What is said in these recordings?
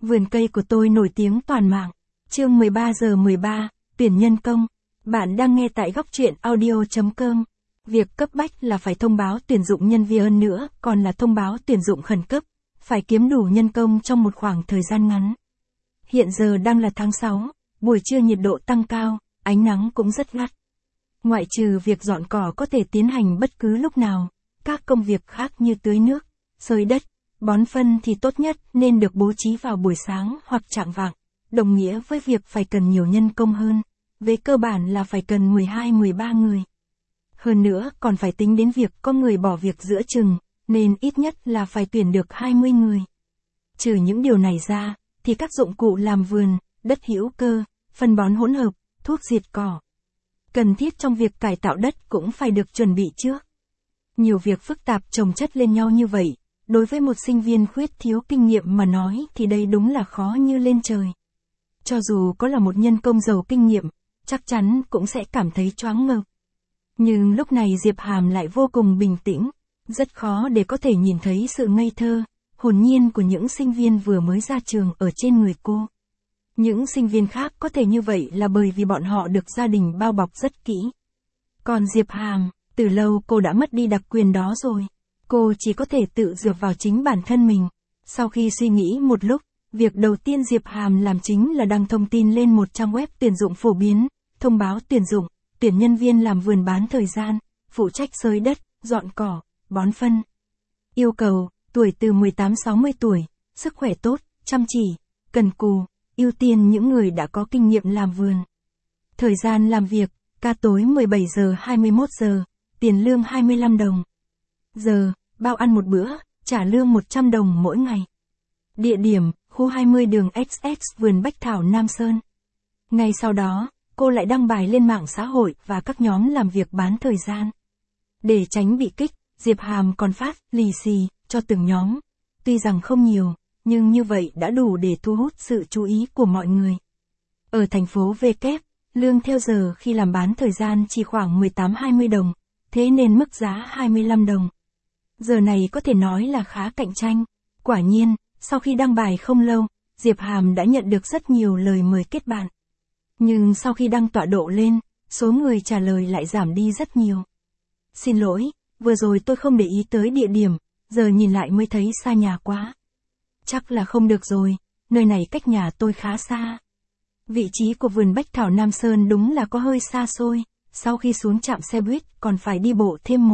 Vườn cây của tôi nổi tiếng toàn mạng. Chương 13 giờ 13, tuyển nhân công. Bạn đang nghe tại góc truyện audio.com. Việc cấp bách là phải thông báo tuyển dụng nhân viên nữa, còn là thông báo tuyển dụng khẩn cấp. Phải kiếm đủ nhân công trong một khoảng thời gian ngắn. Hiện giờ đang là tháng 6, buổi trưa nhiệt độ tăng cao, ánh nắng cũng rất gắt. Ngoại trừ việc dọn cỏ có thể tiến hành bất cứ lúc nào, các công việc khác như tưới nước, xới đất, bón phân thì tốt nhất nên được bố trí vào buổi sáng hoặc chạng vạng, đồng nghĩa với việc phải cần nhiều nhân công hơn. Về cơ bản là phải cần 12-13 người. Hơn nữa còn phải tính đến việc có người bỏ việc giữa chừng, nên ít nhất là phải tuyển được 20 người. Trừ những điều này ra, thì các dụng cụ làm vườn, đất hữu cơ, phân bón hỗn hợp, thuốc diệt cỏ cần thiết trong việc cải tạo đất cũng phải được chuẩn bị trước. Nhiều việc phức tạp chồng chất lên nhau như vậy, đối với một sinh viên khuyết thiếu kinh nghiệm mà nói thì đây đúng là khó như lên trời. Cho dù có là một nhân công giàu kinh nghiệm, chắc chắn cũng sẽ cảm thấy choáng ngợp. Nhưng lúc này Diệp Hàm lại vô cùng bình tĩnh, rất khó để có thể nhìn thấy sự ngây thơ, hồn nhiên của những sinh viên vừa mới ra trường ở trên người cô. Những sinh viên khác có thể như vậy là bởi vì bọn họ được gia đình bao bọc rất kỹ. Còn Diệp Hàm, từ lâu cô đã mất đi đặc quyền đó rồi. Cô chỉ có thể tự dựa vào chính bản thân mình. Sau khi suy nghĩ một lúc, việc đầu tiên Diệp Hàm làm chính là đăng thông tin lên một trang web tuyển dụng phổ biến, thông báo tuyển dụng, tuyển nhân viên làm vườn bán thời gian, phụ trách xới đất, dọn cỏ, bón phân. Yêu cầu, tuổi từ 18-60 tuổi, sức khỏe tốt, chăm chỉ, cần cù, ưu tiên những người đã có kinh nghiệm làm vườn. Thời gian làm việc, ca tối 17 giờ 21 giờ, tiền lương 25 đồng. Giờ, bao ăn một bữa, trả lương 100 đồng mỗi ngày. Địa điểm, khu 20 đường XX vườn Bách Thảo Nam Sơn. Ngay sau đó, cô lại đăng bài lên mạng xã hội và các nhóm làm việc bán thời gian. Để tránh bị kích, Diệp Hàm còn phát lì xì cho từng nhóm. Tuy rằng không nhiều, nhưng như vậy đã đủ để thu hút sự chú ý của mọi người. Ở thành phố V kép, lương theo giờ khi làm bán thời gian chỉ khoảng 18-20 đồng, thế nên mức giá 25 đồng. Giờ này có thể nói là khá cạnh tranh. Quả nhiên, sau khi đăng bài không lâu, Diệp Hàm đã nhận được rất nhiều lời mời kết bạn. Nhưng sau khi đăng tọa độ lên, số người trả lời lại giảm đi rất nhiều. Xin lỗi, vừa rồi tôi không để ý tới địa điểm, giờ nhìn lại mới thấy xa nhà quá. Chắc là không được rồi, nơi này cách nhà tôi khá xa. Vị trí của vườn Bách Thảo Nam Sơn đúng là có hơi xa xôi, sau khi xuống trạm xe buýt còn phải đi bộ thêm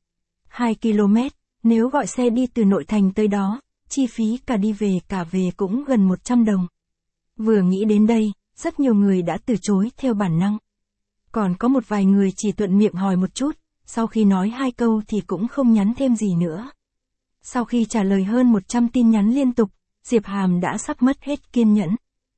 1-2 km, nếu gọi xe đi từ nội thành tới đó, chi phí cả đi về cả về cũng gần 100 đồng. Vừa nghĩ đến đây, rất nhiều người đã từ chối theo bản năng. Còn có một vài người chỉ thuận miệng hỏi một chút, sau khi nói 2 câu thì cũng không nhắn thêm gì nữa. Sau khi trả lời hơn 100 tin nhắn liên tục, Diệp Hàm đã sắp mất hết kiên nhẫn.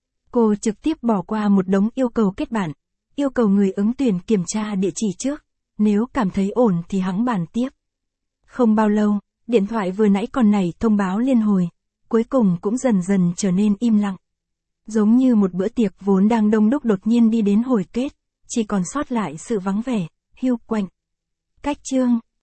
Cô trực tiếp bỏ qua một đống yêu cầu kết bạn, yêu cầu người ứng tuyển kiểm tra địa chỉ trước, nếu cảm thấy ổn thì hẵng bàn tiếp. Không bao lâu, điện thoại vừa nãy còn nảy thông báo liên hồi, cuối cùng cũng dần dần trở nên im lặng. Giống như một bữa tiệc vốn đang đông đúc đột nhiên đi đến hồi kết, chỉ còn sót lại sự vắng vẻ, hiu quạnh. Cách chương